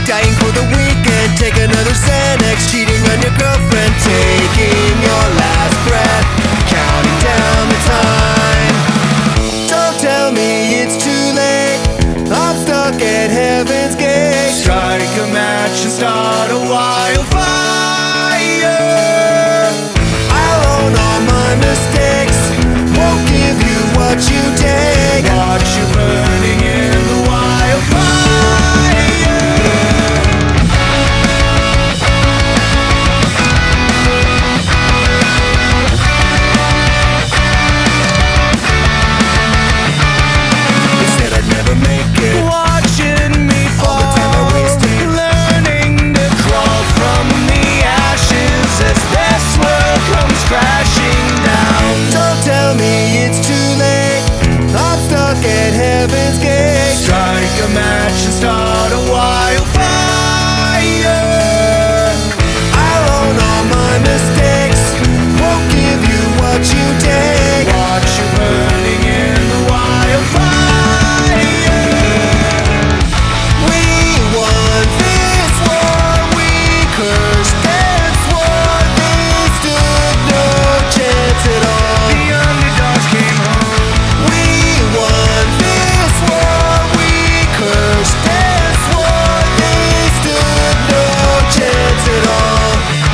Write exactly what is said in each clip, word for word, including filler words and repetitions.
Dying for the weekend, take another Xanax. Cheating on your girlfriend, taking your last breath, counting down the time. Don't tell me it's too late, I'm stuck at heaven's gate. Strike a match and start a wildfire. I'll own all my mistakes, won't give you what you take. Watch you burning in the wildfire. At heaven's gate, strike a match and start a wildfire. I'll own all my mistakes, won't give you what you take. Watch you burning in the wildfire. We won this war, we cursed and swore they stood no chance at all. The underdogs came home. We won this war, we cursed and swore they stood no chance at all.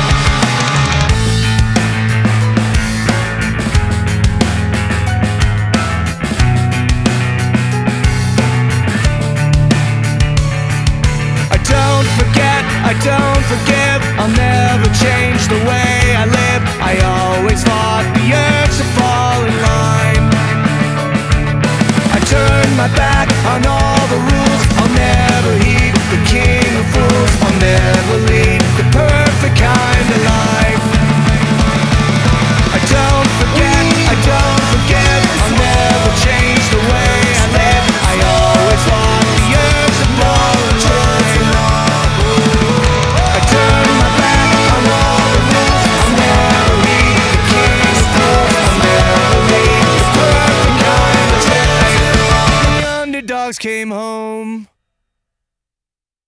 I don't forget, I don't forgive, I'll never change the way I live. I always fought the urge to fall in line. I turned my back on all the rules, I'll never heed the king of fools. I'll never lead the perfect kind of life. I don't forget, I don't forget, I'll never change the way I live. I always fought the urge to fall in line. I turned my back on all the rules, I'll never heed the king of fools. I'll never lead the perfect kind of life. The underdogs came home.